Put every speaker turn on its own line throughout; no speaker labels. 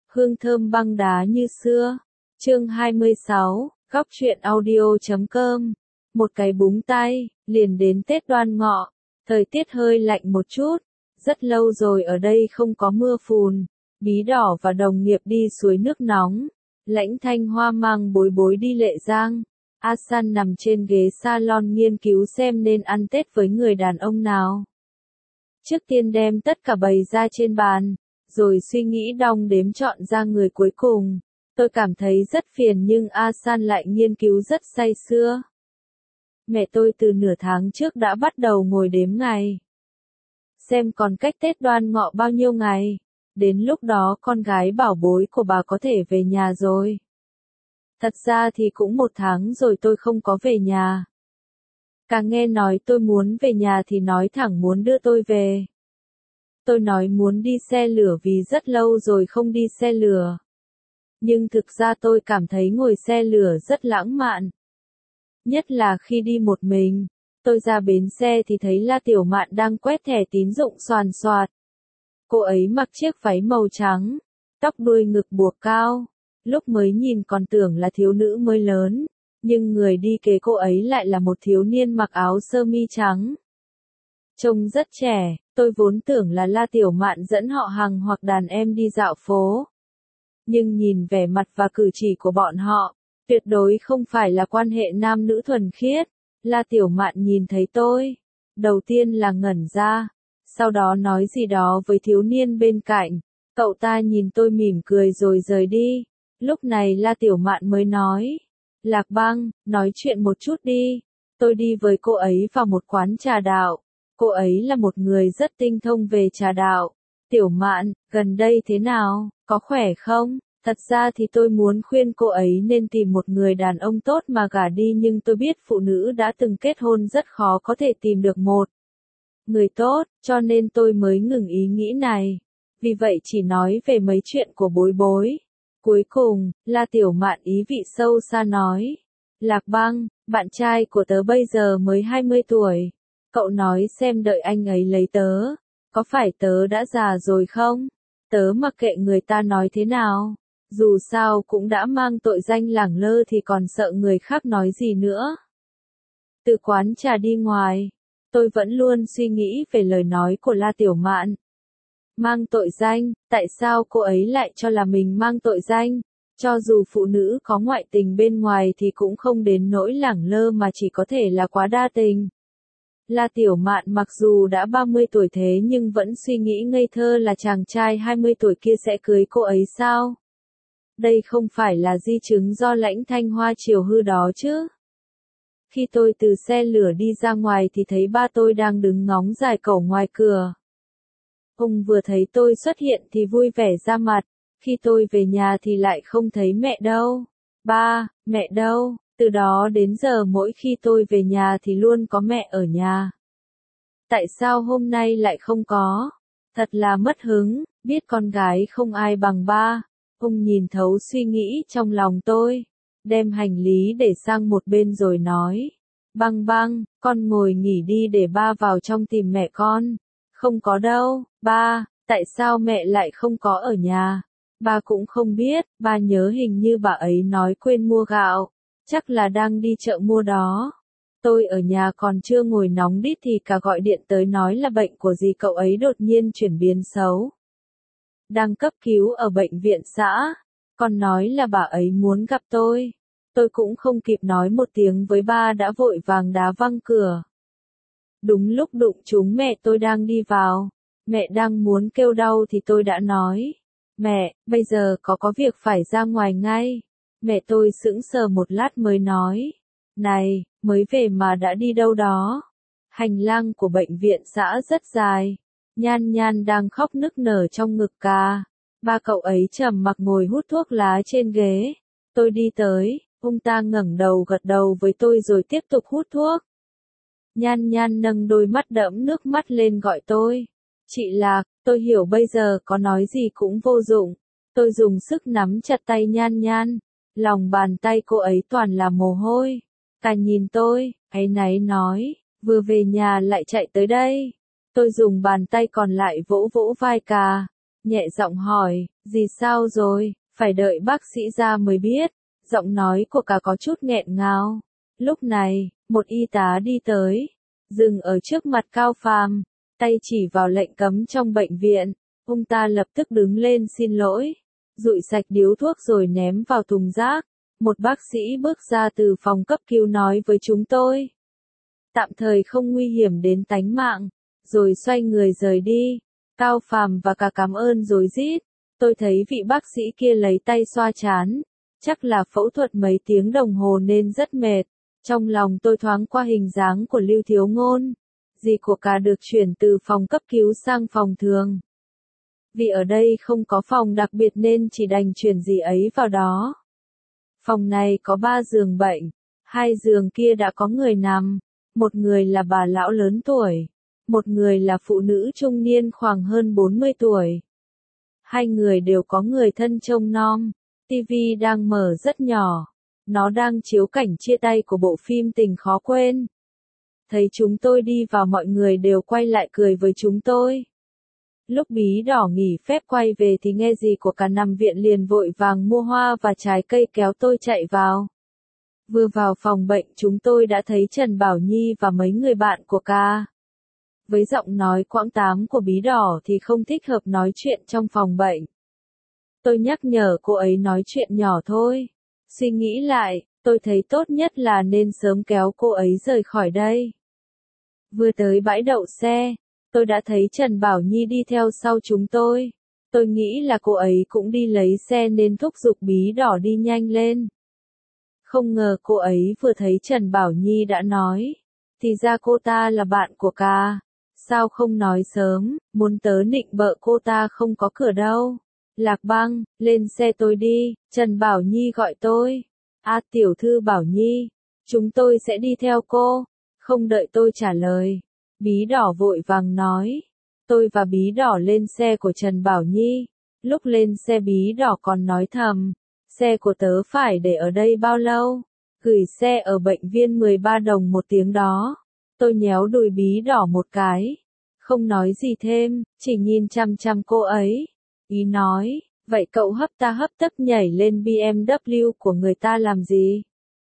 hương thơm băng đá như xưa. Chương 26, góc truyện audio.com. Một cái búng tay, liền đến Tết Đoan Ngọ, thời tiết hơi lạnh một chút, rất lâu rồi ở đây không có mưa phùn. Bí Đỏ và đồng nghiệp đi suối nước nóng, Lãnh Thanh Hoa mang Bối Bối đi Lệ Giang. A San nằm trên ghế salon nghiên cứu xem nên ăn Tết với người đàn ông nào. Trước tiên đem tất cả bày ra trên bàn, rồi suy nghĩ đong đếm chọn ra người cuối cùng. Tôi cảm thấy rất phiền nhưng A San lại nghiên cứu rất say sưa. Mẹ tôi từ nửa tháng trước đã bắt đầu ngồi đếm ngày. Xem còn cách Tết Đoan Ngọ bao nhiêu ngày. Đến lúc đó con gái bảo bối của bà có thể về nhà rồi. Thật ra thì cũng 1 tháng rồi tôi không có về nhà. Càng nghe nói tôi muốn về nhà thì nói thẳng muốn đưa tôi về. Tôi nói muốn đi xe lửa vì rất lâu rồi không đi xe lửa. Nhưng thực ra tôi cảm thấy ngồi xe lửa rất lãng mạn. Nhất là khi đi một mình. Tôi ra bến xe thì thấy La Tiểu Mạn đang quét thẻ tín dụng xoàn xoạt. Cô ấy mặc chiếc váy màu trắng, tóc đuôi ngực buộc cao. Lúc mới nhìn còn tưởng là thiếu nữ mới lớn, nhưng người đi kế cô ấy lại là một thiếu niên mặc áo sơ mi trắng. Trông rất trẻ, tôi vốn tưởng là La Tiểu Mạn dẫn họ Hằng hoặc đàn em đi dạo phố. Nhưng nhìn vẻ mặt và cử chỉ của bọn họ, tuyệt đối không phải là quan hệ nam nữ thuần khiết. La Tiểu Mạn nhìn thấy tôi, đầu tiên là ngẩn ra, sau đó nói gì đó với thiếu niên bên cạnh. Cậu ta nhìn tôi mỉm cười rồi rời đi. Lúc này La Tiểu Mạn mới nói, Lạc Băng, nói chuyện một chút đi. Tôi đi với cô ấy vào một quán trà đạo. Cô ấy là một người rất tinh thông về trà đạo. Tiểu Mạn, gần đây thế nào, có khỏe không? Thật ra thì tôi muốn khuyên cô ấy nên tìm một người đàn ông tốt mà gả đi, nhưng tôi biết phụ nữ đã từng kết hôn rất khó có thể tìm được một người tốt, cho nên tôi mới ngừng ý nghĩ này. Vì vậy chỉ nói về mấy chuyện của Bối Bối. Cuối cùng, La Tiểu Mạn ý vị sâu xa nói, Lạc Băng, bạn trai của tớ bây giờ mới 20 tuổi. Cậu nói xem đợi anh ấy lấy tớ, có phải tớ đã già rồi không? Tớ mặc kệ người ta nói thế nào. Dù sao cũng đã mang tội danh lẳng lơ thì còn sợ người khác nói gì nữa. Từ quán trà đi ngoài, tôi vẫn luôn suy nghĩ về lời nói của La Tiểu Mạn. Mang tội danh, tại sao cô ấy lại cho là mình mang tội danh? Cho dù phụ nữ có ngoại tình bên ngoài thì cũng không đến nỗi lẳng lơ mà chỉ có thể là quá đa tình. La Tiểu Mạn mặc dù đã 30 tuổi thế nhưng vẫn suy nghĩ ngây thơ là chàng trai 20 tuổi kia sẽ cưới cô ấy sao? Đây không phải là di chứng do Lãnh Thanh Hoa chiều hư đó chứ? Khi tôi từ xe lửa đi ra ngoài thì thấy ba tôi đang đứng ngóng giải cẩu ngoài cửa. Ông vừa thấy tôi xuất hiện thì vui vẻ ra mặt, khi tôi về nhà thì lại không thấy mẹ đâu. Ba, mẹ đâu? Từ đó đến giờ mỗi khi tôi về nhà thì luôn có mẹ ở nhà. Tại sao hôm nay lại không có? Thật là mất hứng, biết con gái không ai bằng ba. Ông nhìn thấu suy nghĩ trong lòng tôi, đem hành lý để sang một bên rồi nói, Băng Băng, con ngồi nghỉ đi để ba vào trong tìm mẹ con. Không có đâu, ba, tại sao mẹ lại không có ở nhà? Ba cũng không biết, ba nhớ hình như bà ấy nói quên mua gạo, chắc là đang đi chợ mua đó. Tôi ở nhà còn chưa ngồi nóng đít thì cả gọi điện tới nói là bệnh của dì cậu ấy đột nhiên chuyển biến xấu. Đang cấp cứu ở bệnh viện xã, còn nói là bà ấy muốn gặp tôi. Tôi cũng không kịp nói một tiếng với ba đã vội vàng đá văng cửa. Đúng lúc đụng trúng mẹ tôi đang đi vào, mẹ đang muốn kêu đau thì tôi đã nói, mẹ, bây giờ có việc phải ra ngoài ngay. Mẹ tôi sững sờ một lát mới nói, này, mới về mà đã đi đâu đó. Hành lang của bệnh viện xã rất dài. Nhan Nhan đang khóc nức nở trong ngực ca. Ba cậu ấy trầm mặc ngồi hút thuốc lá trên ghế. Tôi đi tới, ông ta ngẩng đầu gật đầu với tôi rồi tiếp tục hút thuốc. Nhan Nhan nâng đôi mắt đẫm nước mắt lên gọi tôi. Chị Lạc, tôi hiểu bây giờ có nói gì cũng vô dụng. Tôi dùng sức nắm chặt tay Nhan Nhan. Lòng bàn tay cô ấy toàn là mồ hôi. Cả nhìn tôi, áy náy nói, vừa về nhà lại chạy tới đây. Tôi dùng bàn tay còn lại vỗ vỗ vai Cà. nhẹ giọng hỏi, gì sao rồi, phải đợi bác sĩ ra mới biết. Giọng nói của cả có chút nghẹn ngào. Lúc này, một y tá đi tới, dừng ở trước mặt Cao Phàm, tay chỉ vào lệnh cấm trong bệnh viện. Ông ta lập tức đứng lên xin lỗi, dụi sạch điếu thuốc rồi ném vào thùng rác. Một bác sĩ bước ra từ phòng cấp cứu nói với chúng tôi, tạm thời không nguy hiểm đến tánh mạng, rồi xoay người rời đi. Cao Phàm và cả cảm ơn rối rít. Tôi thấy vị bác sĩ kia lấy tay xoa trán, chắc là phẫu thuật mấy tiếng đồng hồ nên rất mệt. Trong lòng tôi thoáng qua hình dáng của Lưu Thiếu Ngôn, dì của cả được chuyển từ phòng cấp cứu sang phòng thường. Vì ở đây không có phòng đặc biệt nên chỉ đành chuyển dì ấy vào đó. Phòng này có 3 giường bệnh, 2 giường kia đã có người nằm, một người là bà lão lớn tuổi, một người là phụ nữ trung niên khoảng hơn 40 tuổi. Hai người đều có người thân trông nom, tivi đang mở rất nhỏ, nó đang chiếu cảnh chia tay của bộ phim Tình Khó Quên. Thấy chúng tôi đi vào mọi người đều quay lại cười với chúng tôi. Lúc Bí Đỏ nghỉ phép quay về thì nghe dì của cả nằm viện liền vội vàng mua hoa và trái cây kéo tôi chạy vào. Vừa vào phòng bệnh chúng tôi đã thấy Trần Bảo Nhi và mấy người bạn của ca. Với giọng nói quãng tám của Bí Đỏ thì không thích hợp nói chuyện trong phòng bệnh. Tôi nhắc nhở cô ấy nói chuyện nhỏ thôi. Suy nghĩ lại, tôi thấy tốt nhất là nên sớm kéo cô ấy rời khỏi đây. Vừa tới bãi đậu xe, tôi đã thấy Trần Bảo Nhi đi theo sau chúng tôi. Tôi nghĩ là cô ấy cũng đi lấy xe nên thúc giục Bí Đỏ đi nhanh lên. Không ngờ cô ấy vừa thấy Trần Bảo Nhi đã nói, thì ra cô ta là bạn của ca. Sao không nói sớm, muốn tớ nịnh bợ cô ta không có cửa đâu. Lạc Băng, lên xe tôi đi, Trần Bảo Nhi gọi tôi. Tiểu thư Bảo Nhi, chúng tôi sẽ đi theo cô. Không đợi tôi trả lời, Bí Đỏ vội vàng nói. Tôi và Bí Đỏ lên xe của Trần Bảo Nhi. Lúc lên xe Bí Đỏ còn nói thầm, xe của tớ phải để ở đây bao lâu? Gửi xe ở bệnh viện 13 đồng một tiếng đó. Tôi nhéo đùi Bí Đỏ một cái, không nói gì thêm, chỉ nhìn chăm chăm cô ấy. Ý nói, vậy cậu hấp tấp nhảy lên BMW của người ta làm gì?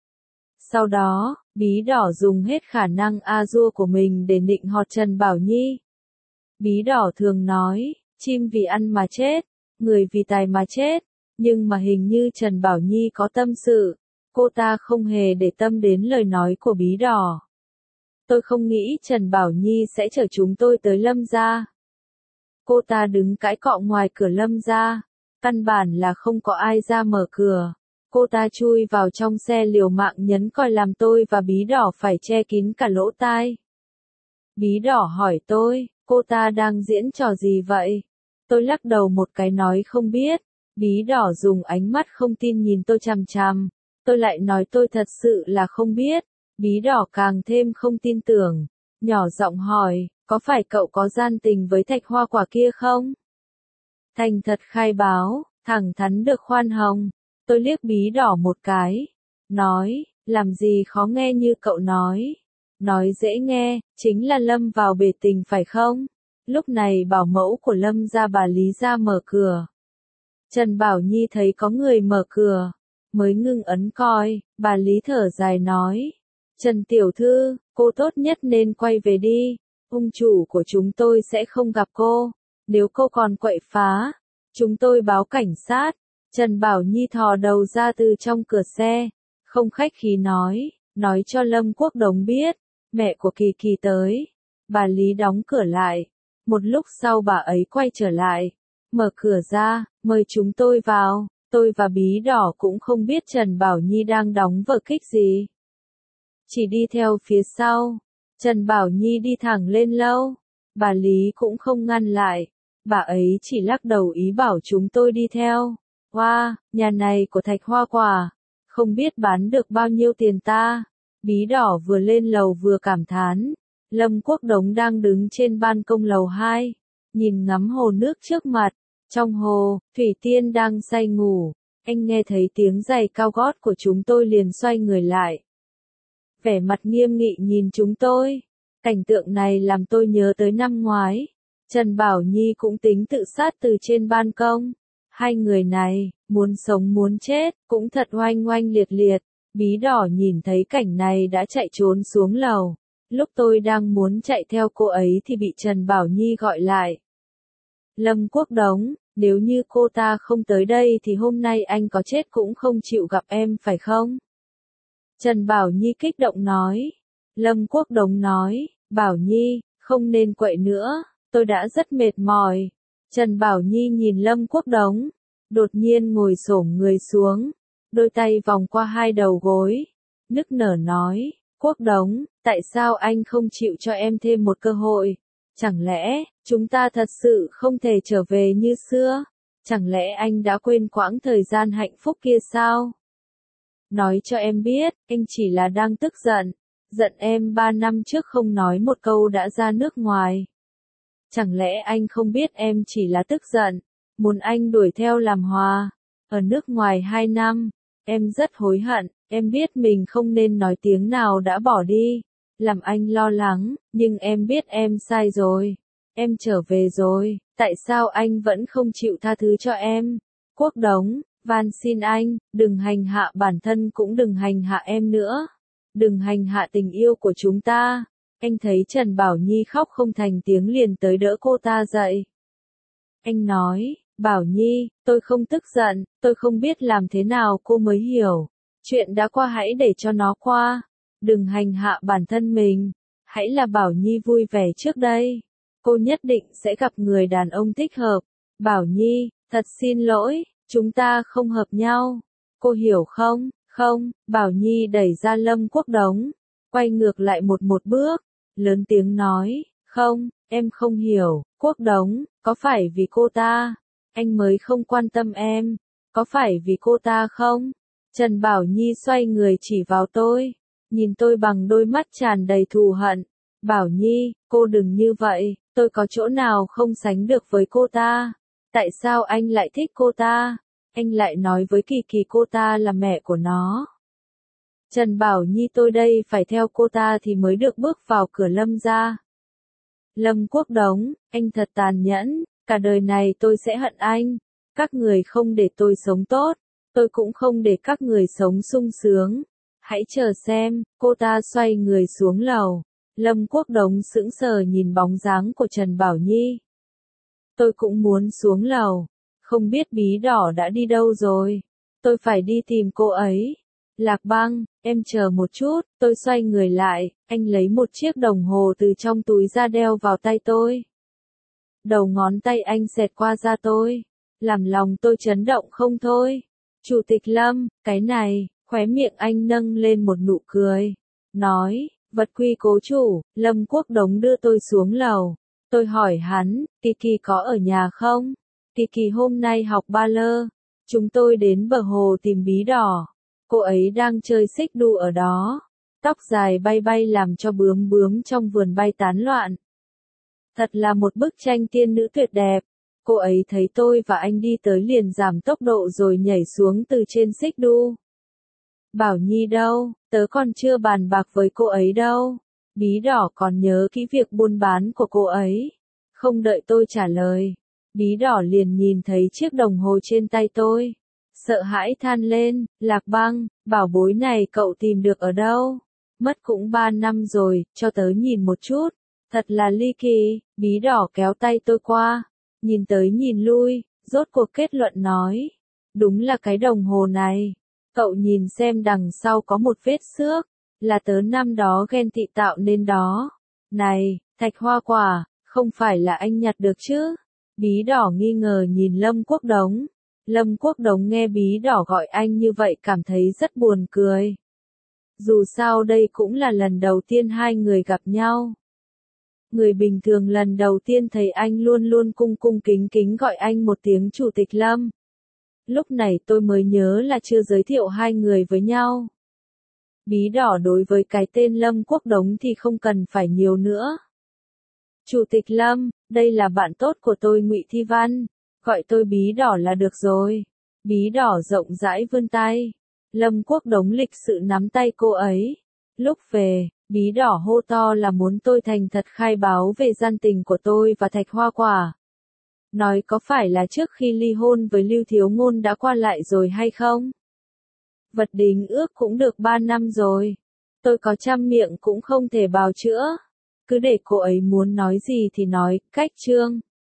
Sau đó, Bí Đỏ dùng hết khả năng A-dua của mình để nịnh hót Trần Bảo Nhi. Bí Đỏ thường nói, chim vì ăn mà chết, người vì tài mà chết, nhưng mà hình như Trần Bảo Nhi có tâm sự, cô ta không hề để tâm đến lời nói của Bí Đỏ. Tôi không nghĩ Trần Bảo Nhi sẽ chở chúng tôi tới Lâm gia. Cô ta đứng cãi cọ ngoài cửa Lâm gia, căn bản là không có ai ra mở cửa. Cô ta chui vào trong xe liều mạng nhấn còi làm tôi và Bí Đỏ phải che kín cả lỗ tai. Bí Đỏ hỏi tôi, cô ta đang diễn trò gì vậy? Tôi lắc đầu một cái nói không biết. Bí Đỏ dùng ánh mắt không tin nhìn tôi chằm chằm. Tôi lại nói tôi thật sự là không biết. Bí Đỏ càng thêm không tin tưởng, nhỏ giọng hỏi, có phải cậu có gian tình với Thạch Hoa Quả kia không? Thành thật khai báo, thẳng thắn được khoan hồng. Tôi liếc Bí Đỏ một cái, nói, làm gì khó nghe như cậu nói. Nói dễ nghe, chính là Lâm vào bể tình phải không? Lúc này bảo mẫu của Lâm ra bà Lý ra mở cửa. Trần Bảo Nhi thấy có người mở cửa, mới ngưng ấn còi, bà Lý thở dài nói. Trần Tiểu Thư, cô tốt nhất nên quay về đi, ông chủ của chúng tôi sẽ không gặp cô, nếu cô còn quậy phá, chúng tôi báo cảnh sát. Trần Bảo Nhi thò đầu ra từ trong cửa xe, không khách khí nói cho Lâm Quốc Đống biết, mẹ của Kỳ Kỳ tới. Bà Lý đóng cửa lại, một lúc sau bà ấy quay trở lại, mở cửa ra, mời chúng tôi vào. Tôi và Bí Đỏ cũng không biết Trần Bảo Nhi đang đóng vở kịch gì. Chỉ đi theo phía sau. Trần Bảo Nhi đi thẳng lên lâu. Bà Lý cũng không ngăn lại. Bà ấy chỉ lắc đầu ý bảo chúng tôi đi theo. Wow, nhà này của Thạch Hoa Quả. Không biết bán được bao nhiêu tiền ta. Bí Đỏ vừa lên lầu vừa cảm thán. Lâm Quốc Đống đang đứng trên ban công lầu 2. Nhìn ngắm hồ nước trước mặt. Trong hồ, Thủy Tiên đang say ngủ. Anh nghe thấy tiếng giày cao gót của chúng tôi liền xoay người lại. Vẻ mặt nghiêm nghị nhìn chúng tôi. Cảnh tượng này làm tôi nhớ tới năm ngoái. Trần Bảo Nhi cũng tính tự sát từ trên ban công. Hai người này, muốn sống muốn chết, cũng thật oanh oanh liệt liệt. Bí đỏ nhìn thấy cảnh này đã chạy trốn xuống lầu. Lúc tôi đang muốn chạy theo cô ấy thì bị Trần Bảo Nhi gọi lại. Lâm Quốc Đống, nếu như cô ta không tới đây thì hôm nay anh có chết cũng không chịu gặp em phải không? Trần Bảo Nhi kích động nói. Lâm Quốc Đống nói, Bảo Nhi, không nên quậy nữa, tôi đã rất mệt mỏi. Trần Bảo Nhi nhìn Lâm Quốc Đống, đột nhiên ngồi xổm người xuống, đôi tay vòng qua hai đầu gối, nức nở nói, Quốc Đống, tại sao anh không chịu cho em thêm một cơ hội? Chẳng lẽ, chúng ta thật sự không thể trở về như xưa? Chẳng lẽ anh đã quên quãng thời gian hạnh phúc kia sao? Nói cho em biết, anh chỉ là đang tức giận. Giận em 3 năm trước không nói một câu đã ra nước ngoài. Chẳng lẽ anh không biết em chỉ là tức giận, muốn anh đuổi theo làm hòa. Ở nước ngoài 2 năm, em rất hối hận, em biết mình không nên nói tiếng nào đã bỏ đi, làm anh lo lắng, nhưng em biết em sai rồi. Em trở về rồi, tại sao anh vẫn không chịu tha thứ cho em? Quốc Đống, van xin anh, đừng hành hạ bản thân cũng đừng hành hạ em nữa. Đừng hành hạ tình yêu của chúng ta. Anh thấy Trần Bảo Nhi khóc không thành tiếng liền tới đỡ cô ta dậy. Anh nói, Bảo Nhi, tôi không tức giận, tôi không biết làm thế nào cô mới hiểu. Chuyện đã qua hãy để cho nó qua. Đừng hành hạ bản thân mình. Hãy là Bảo Nhi vui vẻ trước đây. Cô nhất định sẽ gặp người đàn ông thích hợp. Bảo Nhi, thật xin lỗi, chúng ta không hợp nhau. Cô hiểu không? Không, Bảo Nhi đẩy ra Lâm Quốc Đống, quay ngược lại một bước, lớn tiếng nói, không, em không hiểu, Quốc Đống, có phải vì cô ta, anh mới không quan tâm em, có phải vì cô ta không? Trần Bảo Nhi xoay người chỉ vào tôi, nhìn tôi bằng đôi mắt tràn đầy thù hận, Bảo Nhi, cô đừng như vậy, tôi có chỗ nào không sánh được với cô ta, tại sao anh lại thích cô ta? Anh lại nói với Kỳ Kỳ cô ta là mẹ của nó. Trần Bảo Nhi tôi đây phải theo cô ta thì mới được bước vào cửa Lâm gia. Lâm Quốc Đống, anh thật tàn nhẫn, cả đời này tôi sẽ hận anh. Các người không để tôi sống tốt, tôi cũng không để các người sống sung sướng. Hãy chờ xem, cô ta xoay người xuống lầu. Lâm Quốc Đống sững sờ nhìn bóng dáng của Trần Bảo Nhi. Tôi cũng muốn xuống lầu. Không biết Bí Đỏ đã đi đâu rồi. Tôi phải đi tìm cô ấy. Lạc Băng, em chờ một chút, tôi xoay người lại, anh lấy một chiếc đồng hồ từ trong túi ra đeo vào tay tôi. Đầu ngón tay anh xẹt qua da tôi, làm lòng tôi chấn động không thôi. Chủ tịch Lâm, cái này, khóe miệng anh nâng lên một nụ cười. Nói, vật quy cố chủ, Lâm Quốc Đống đưa tôi xuống lầu. Tôi hỏi hắn, Kỳ Kỳ có ở nhà không? Kỳ Kỳ hôm nay học ba lơ. Chúng tôi đến bờ hồ tìm Bí Đỏ. Cô ấy đang chơi xích đu ở đó. Tóc dài bay bay làm cho bướm bướm trong vườn bay tán loạn. Thật là một bức tranh tiên nữ tuyệt đẹp. Cô ấy thấy tôi và anh đi tới liền giảm tốc độ rồi nhảy xuống từ trên xích đu. Bảo Nhi đâu, tớ còn chưa bàn bạc với cô ấy đâu. Bí Đỏ còn nhớ kỹ việc buôn bán của cô ấy. Không đợi tôi trả lời. Bí Đỏ liền nhìn thấy chiếc đồng hồ trên tay tôi. Sợ hãi than lên, Lạc Băng, bảo bối này cậu tìm được ở đâu? Mất cũng 3 năm rồi, cho tớ nhìn một chút. Thật là ly kỳ, Bí Đỏ kéo tay tôi qua. Nhìn tới nhìn lui, rốt cuộc kết luận nói. Đúng là cái đồng hồ này. Cậu nhìn xem đằng sau có một vết xước. Là tớ năm đó ghen tị tạo nên đó. Này, thạch hoa quả, không phải là anh nhặt được chứ? Bí Đỏ nghi ngờ nhìn Lâm Quốc Đống. Lâm Quốc Đống nghe Bí Đỏ gọi anh như vậy cảm thấy rất buồn cười. Dù sao đây cũng là lần đầu tiên hai người gặp nhau. Người bình thường lần đầu tiên thấy anh luôn luôn cung cung kính kính gọi anh một tiếng Chủ tịch Lâm. Lúc này tôi mới nhớ là chưa giới thiệu hai người với nhau. Bí Đỏ đối với cái tên Lâm Quốc Đống thì không cần phải nhiều nữa. Chủ tịch Lâm, đây là bạn tốt của tôi Ngụy Thi Văn, gọi tôi Bí Đỏ là được rồi. Bí Đỏ rộng rãi vươn tay. Lâm Quốc Đống lịch sự nắm tay cô ấy. Lúc về, Bí đỏ hô to là muốn tôi thành thật khai báo về gian tình của tôi và Thạch Hoa Quả. Nói có phải là trước khi ly hôn với Lưu Thiếu Ngôn đã qua lại rồi hay không? Vật đính ước cũng được 3 năm rồi. Tôi có trăm miệng cũng không thể bào chữa. Cứ để cô ấy muốn nói gì thì nói, cách chương.